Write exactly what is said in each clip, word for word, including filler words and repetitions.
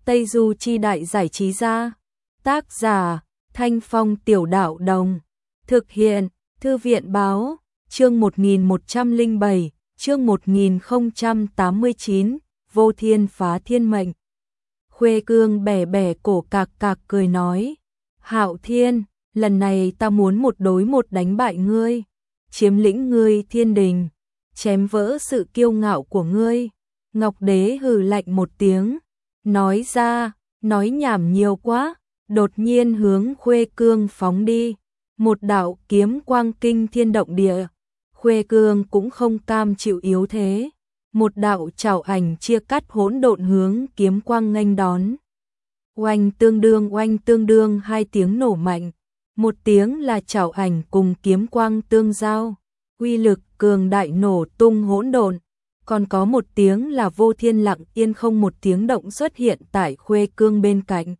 Tây Du Chi Đại Giải Trí Gia. Tác giả Thanh Phong Tiểu Đạo Đồng. Thực hiện Thư viện Báo. Chương một nghìn một trăm lẻ bảy, chương một nghìn không trăm tám mươi chín, Vô Thiên phá thiên mệnh. Khuê Cương bẻ bẻ cổ cạc cạc cười nói, Hạo Thiên, lần này ta muốn một đối một đánh bại ngươi, chiếm lĩnh ngươi thiên đình, chém vỡ sự kiêu ngạo của ngươi. Ngọc Đế hừ lạnh một tiếng, nói ra, nói nhảm nhiều quá, đột nhiên hướng Khuê Cương phóng đi, một đạo kiếm quang kinh thiên động địa. Khuê Cương cũng không cam chịu yếu thế, một đạo trảo ảnh chia cắt hỗn độn hướng kiếm quang nghênh đón. Oanh tương đương oanh tương đương hai tiếng nổ mạnh, một tiếng là trảo ảnh cùng kiếm quang tương giao, uy lực cường đại nổ tung hỗn độn, còn có một tiếng là Vô Thiên lặng yên không một tiếng động xuất hiện tại Khuê Cương bên cạnh.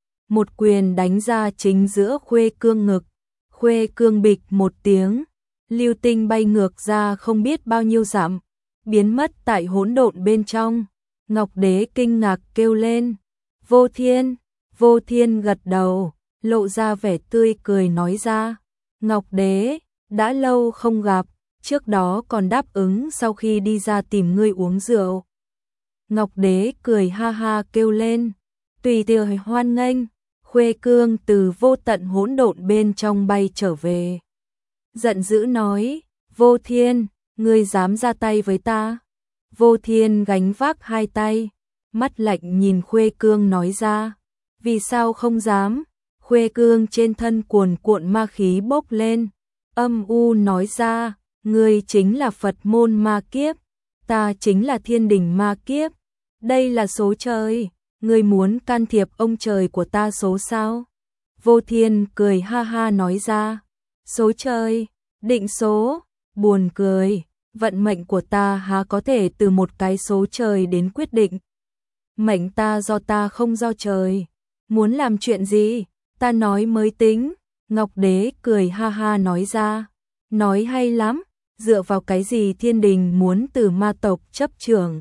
Một quyền đánh ra chính giữa Khuê Cương ngực, Khuê Cương bịch một tiếng, lưu tinh bay ngược ra không biết bao nhiêu dặm, biến mất tại hỗn độn bên trong. Ngọc Đế kinh ngạc kêu lên, Vô Thiên, Vô Thiên gật đầu, lộ ra vẻ tươi cười nói ra, Ngọc Đế, đã lâu không gặp, trước đó còn đáp ứng sau khi đi ra tìm ngươi uống rượu. Ngọc Đế cười ha ha kêu lên, tùy tiệc hoan nghênh. Khuê Cương từ vô tận hỗn độn bên trong bay trở về, giận dữ nói, Vô Thiên, ngươi dám ra tay với ta? Vô Thiên gánh vác hai tay, mắt lạnh nhìn Khuê Cương nói ra, vì sao không dám? Khuê Cương trên thân cuồn cuộn ma khí bốc lên, âm u nói ra, ngươi chính là Phật môn ma kiếp, ta chính là thiên đình ma kiếp, đây là số trời, ngươi muốn can thiệp ông trời của ta số sao? Vô Thiên cười ha ha nói ra, số trời, định số, buồn cười, vận mệnh của ta há có thể từ một cái số trời đến quyết định. Mệnh ta do ta không do trời, muốn làm chuyện gì, ta nói mới tính. Ngọc Đế cười ha ha nói ra, nói hay lắm, dựa vào cái gì thiên đình muốn từ ma tộc chấp trưởng?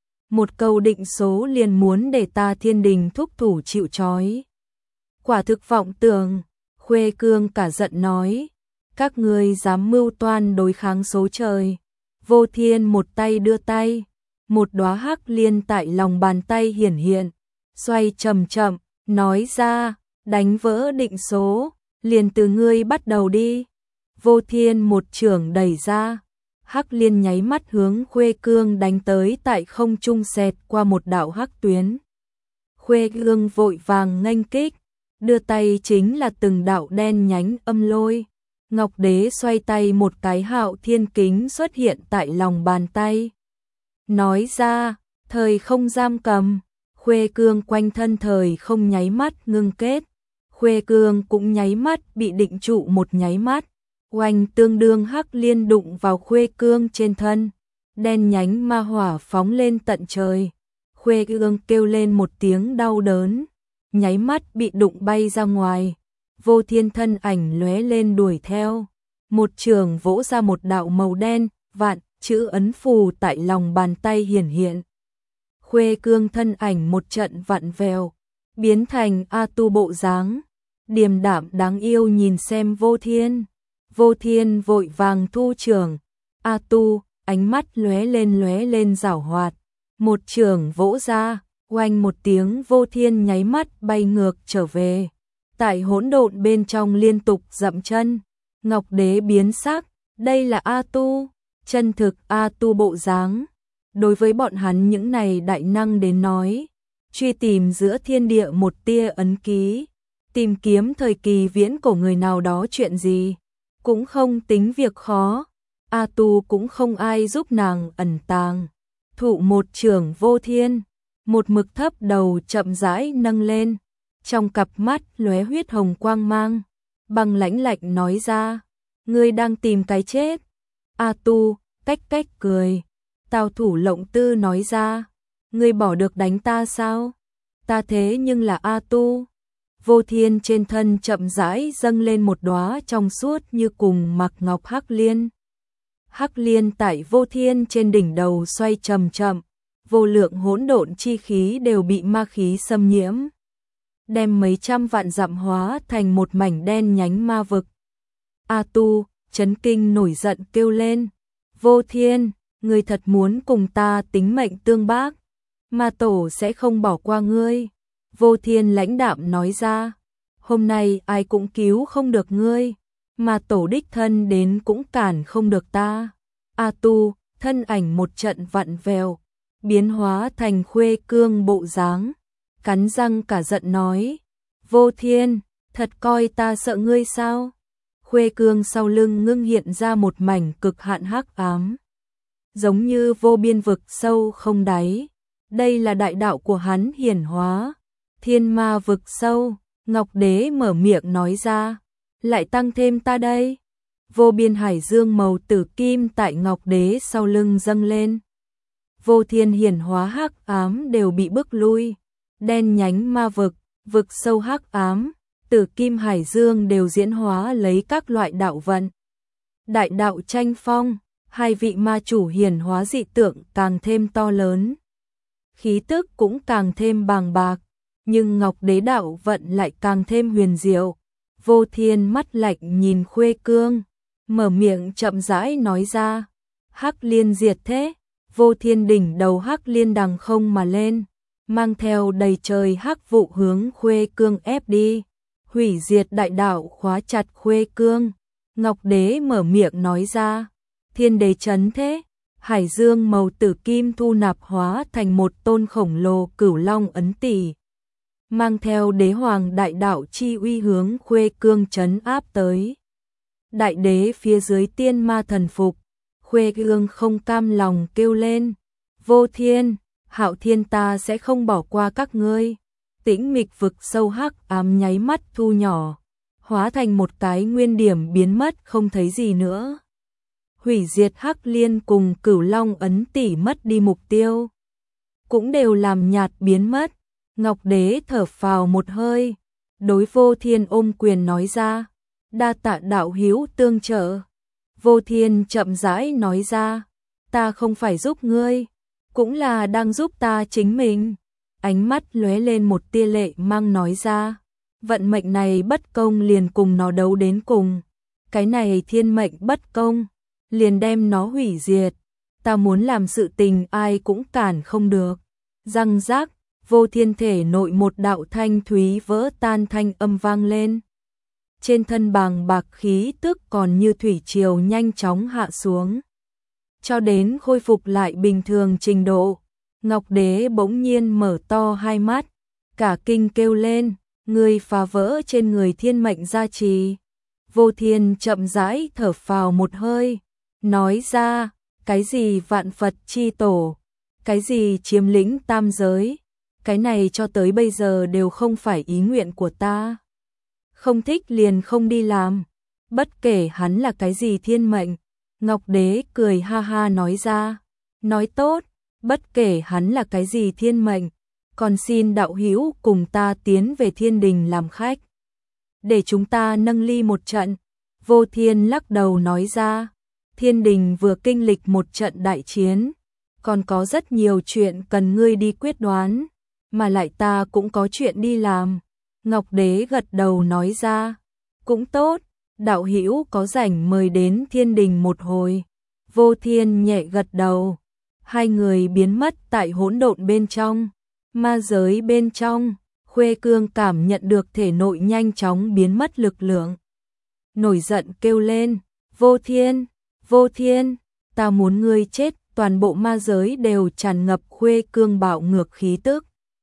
Một câu định số liền muốn để ta thiên đình thúc thủ chịu trói. Quả thực vọng tưởng. Khuê Cương cả giận nói, các ngươi dám mưu toan đối kháng số trời. Vô Thiên một tay đưa tay, một đóa hắc liên tại lòng bàn tay hiển hiện, xoay chậm chậm, nói ra, đánh vỡ định số, liền từ ngươi bắt đầu đi. Vô Thiên một chưởng đẩy ra, hắc liên nháy mắt hướng Khuê Cương đánh tới, tại không trung xẹt qua một đạo hắc tuyến. Khuê Cương vội vàng nghênh kích, đưa tay chính là từng đạo đen nhánh âm lôi. Ngọc Đế xoay tay một cái Hạo Thiên kính xuất hiện tại lòng bàn tay. Nói ra, thời không giam cầm, Khuê Cương quanh thân thời không nháy mắt ngưng kết. Khuê Cương cũng nháy mắt bị định trụ một nháy mắt. Oanh tương đương hắc liên đụng vào Khuê Cương trên thân, đen nhánh ma hỏa phóng lên tận trời. Khuê Cương kêu lên một tiếng đau đớn, nháy mắt bị đụng bay ra ngoài. Vô Thiên thân ảnh lóe lên đuổi theo, một trường vỗ ra một đạo màu đen, vạn chữ ấn phù tại lòng bàn tay hiển hiện. Khuê Cương thân ảnh một trận vặn vẹo, biến thành A Tu bộ dáng, điềm đạm đáng yêu nhìn xem Vô Thiên. Vô Thiên vội vàng thu trường, A Tu, ánh mắt lóe lên lóe lên giảo hoạt, một trường vỗ ra, oanh một tiếng Vô Thiên nháy mắt bay ngược trở về, tại hỗn độn bên trong liên tục dậm chân. Ngọc Đế biến sắc, đây là A Tu, chân thực A Tu bộ dáng. Đối với bọn hắn những này đại năng đến nói, truy tìm giữa thiên địa một tia ấn ký, tìm kiếm thời kỳ viễn cổ người nào đó chuyện gì, cũng không tính việc khó. A Tu cũng không ai giúp nàng ẩn tàng, thụ một trường Vô Thiên, một mực thấp đầu chậm rãi nâng lên, trong cặp mắt lóe huyết hồng quang mang, bằng lãnh lạnh nói ra, ngươi đang tìm cái chết. A Tu cách cách cười, Tào Thủ Lộng Tư nói ra, ngươi bỏ được đánh ta sao? Ta thế nhưng là A Tu. Vô Thiên trên thân chậm rãi dâng lên một đóa trong suốt như cùng mặc ngọc hắc liên. Hắc liên tại Vô Thiên trên đỉnh đầu xoay chậm chậm, vô lượng hỗn độn chi khí đều bị ma khí xâm nhiễm, đem mấy trăm vạn dặm hóa thành một mảnh đen nhánh ma vực. A Tu chấn kinh nổi giận kêu lên, Vô Thiên, ngươi thật muốn cùng ta tính mệnh tương bác, ma tổ sẽ không bỏ qua ngươi. Vô Thiên lãnh đạm nói ra, hôm nay ai cũng cứu không được ngươi, mà tổ đích thân đến cũng cản không được ta. A Tu thân ảnh một trận vặn vẹo, biến hóa thành Khuê Cương bộ dáng, cắn răng cả giận nói, Vô Thiên, thật coi ta sợ ngươi sao? Khuê Cương sau lưng ngưng hiện ra một mảnh cực hạn hắc ám, giống như vô biên vực sâu không đáy. Đây là đại đạo của hắn hiển hóa, thiên ma vực sâu. Ngọc Đế mở miệng nói ra, lại tăng thêm ta đây. Vô biên hải dương màu tử kim tại Ngọc Đế sau lưng dâng lên. Vô Thiên hiển hóa hắc ám đều bị bức lui, đen nhánh ma vực, vực sâu hắc ám, tử kim hải dương đều diễn hóa lấy các loại đạo vận. Đại đạo tranh phong, hai vị ma chủ hiển hóa dị tượng càng thêm to lớn, khí tức cũng càng thêm bàng bạc, nhưng Ngọc Đế đạo vận lại càng thêm huyền diệu. Vô Thiên mắt lạnh nhìn Khuê Cương, mở miệng chậm rãi nói ra, Hắc Liên diệt thế. Vô Thiên đỉnh đầu Hắc Liên đằng không mà lên, mang theo đầy trời hắc vụ hướng Khuê Cương ép đi, hủy diệt đại đạo khóa chặt Khuê Cương. Ngọc Đế mở miệng nói ra, Thiên đế chấn thế. Hải dương màu tử kim thu nạp hóa thành một tôn khổng lồ cửu long ấn tỷ, mang theo đế hoàng đại đạo chi uy hướng Khuê Cương chấn áp tới. Đại đế phía dưới tiên ma thần phục, Khuê Cương không cam lòng kêu lên, Vô Thiên, Hạo Thiên ta sẽ không bỏ qua các ngươi. Tĩnh mịch vực sâu hắc ám nháy mắt thu nhỏ, hóa thành một cái nguyên điểm biến mất không thấy gì nữa. Hủy diệt Hắc Liên cùng Cửu Long ấn tỷ mất đi mục tiêu, cũng đều làm nhạt biến mất. Ngọc Đế thở phào một hơi, đối Vô Thiên ôm quyền nói ra, đa tạ đạo hữu tương trợ. Vô Thiên chậm rãi nói ra, ta không phải giúp ngươi, cũng là đang giúp ta chính mình. Ánh mắt lóe lên một tia lệ mang nói ra, vận mệnh này bất công liền cùng nó đấu đến cùng, cái này thiên mệnh bất công, liền đem nó hủy diệt. Ta muốn làm sự tình ai cũng cản không được. Răng rác, Vô Thiên thể nội một đạo thanh thúy vỡ tan thanh âm vang lên. Trên thân bàng bạc khí tức còn như thủy triều nhanh chóng hạ xuống, cho đến khôi phục lại bình thường trình độ. Ngọc Đế bỗng nhiên mở to hai mắt, cả kinh kêu lên, ngươi phá vỡ trên người thiên mệnh gia trì. Vô Thiên chậm rãi thở phào một hơi, nói ra, cái gì vạn Phật chi tổ, cái gì chiếm lĩnh tam giới, cái này cho tới bây giờ đều không phải ý nguyện của ta. Không thích liền không đi làm, bất kể hắn là cái gì thiên mệnh. Ngọc Đế cười ha ha nói ra, nói tốt, bất kể hắn là cái gì thiên mệnh, còn xin đạo hữu cùng ta tiến về thiên đình làm khách, để chúng ta nâng ly một trận. Vô Thiên lắc đầu nói ra, thiên đình vừa kinh lịch một trận đại chiến, còn có rất nhiều chuyện cần ngươi đi quyết đoán, mà lại ta cũng có chuyện đi làm. Ngọc Đế gật đầu nói ra, cũng tốt, đạo hữu có rảnh mời đến thiên đình một hồi. Vô Thiên nhẹ gật đầu, hai người biến mất tại hỗn độn bên trong. Ma giới bên trong, Khuê Cương cảm nhận được thể nội nhanh chóng biến mất lực lượng, nổi giận kêu lên, Vô Thiên, Vô Thiên, ta muốn ngươi chết. Toàn bộ ma giới đều tràn ngập Khuê Cương bạo ngược khí tức.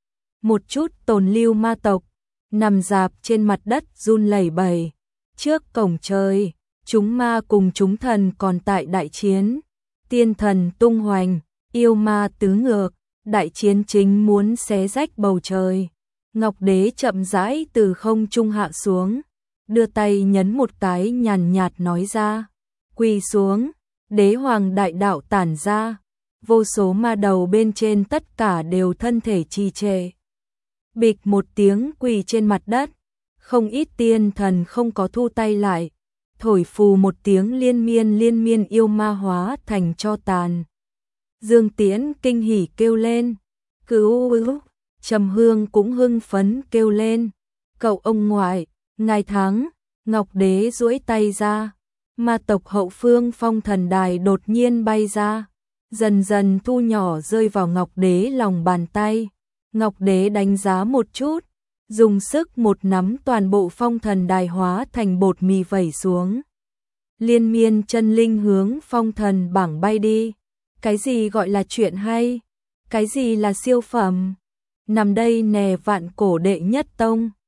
Một chút tồn lưu ma tộc nằm rạp trên mặt đất run lẩy bẩy. Trước cổng trời, chúng ma cùng chúng thần còn tại đại chiến, tiên thần tung hoành, yêu ma tứ ngược, đại chiến chính muốn xé rách bầu trời. Ngọc Đế chậm rãi từ không trung hạ xuống, đưa tay nhấn một cái nhàn nhạt nói ra, quỳ xuống. Đế hoàng đại đạo tản ra, vô số ma đầu bên trên tất cả đều thân thể trì trệ. Bịch một tiếng quỳ trên mặt đất, không ít tiên thần không có thu tay lại, thổi phù một tiếng liên miên liên miên yêu ma hóa thành tro tàn. Dương Tiễn kinh hỉ kêu lên. Cứu ưu. Trầm Hương cũng hưng phấn kêu lên. Cậu ông ngoại, ngài thắng. Ngọc Đế duỗi tay ra. Ma tộc hậu phương phong thần đài đột nhiên bay ra. Dần dần thu nhỏ rơi vào Ngọc Đế lòng bàn tay. Ngọc Đế đánh giá một chút. Dùng sức một nắm toàn bộ phong thần đài hóa thành bột mì vẩy xuống. Liên miên chân linh hướng phong thần bảng bay đi. Cái gì gọi là chuyện hay? Cái gì là siêu phẩm? Nằm đây nè vạn cổ đệ nhất tông.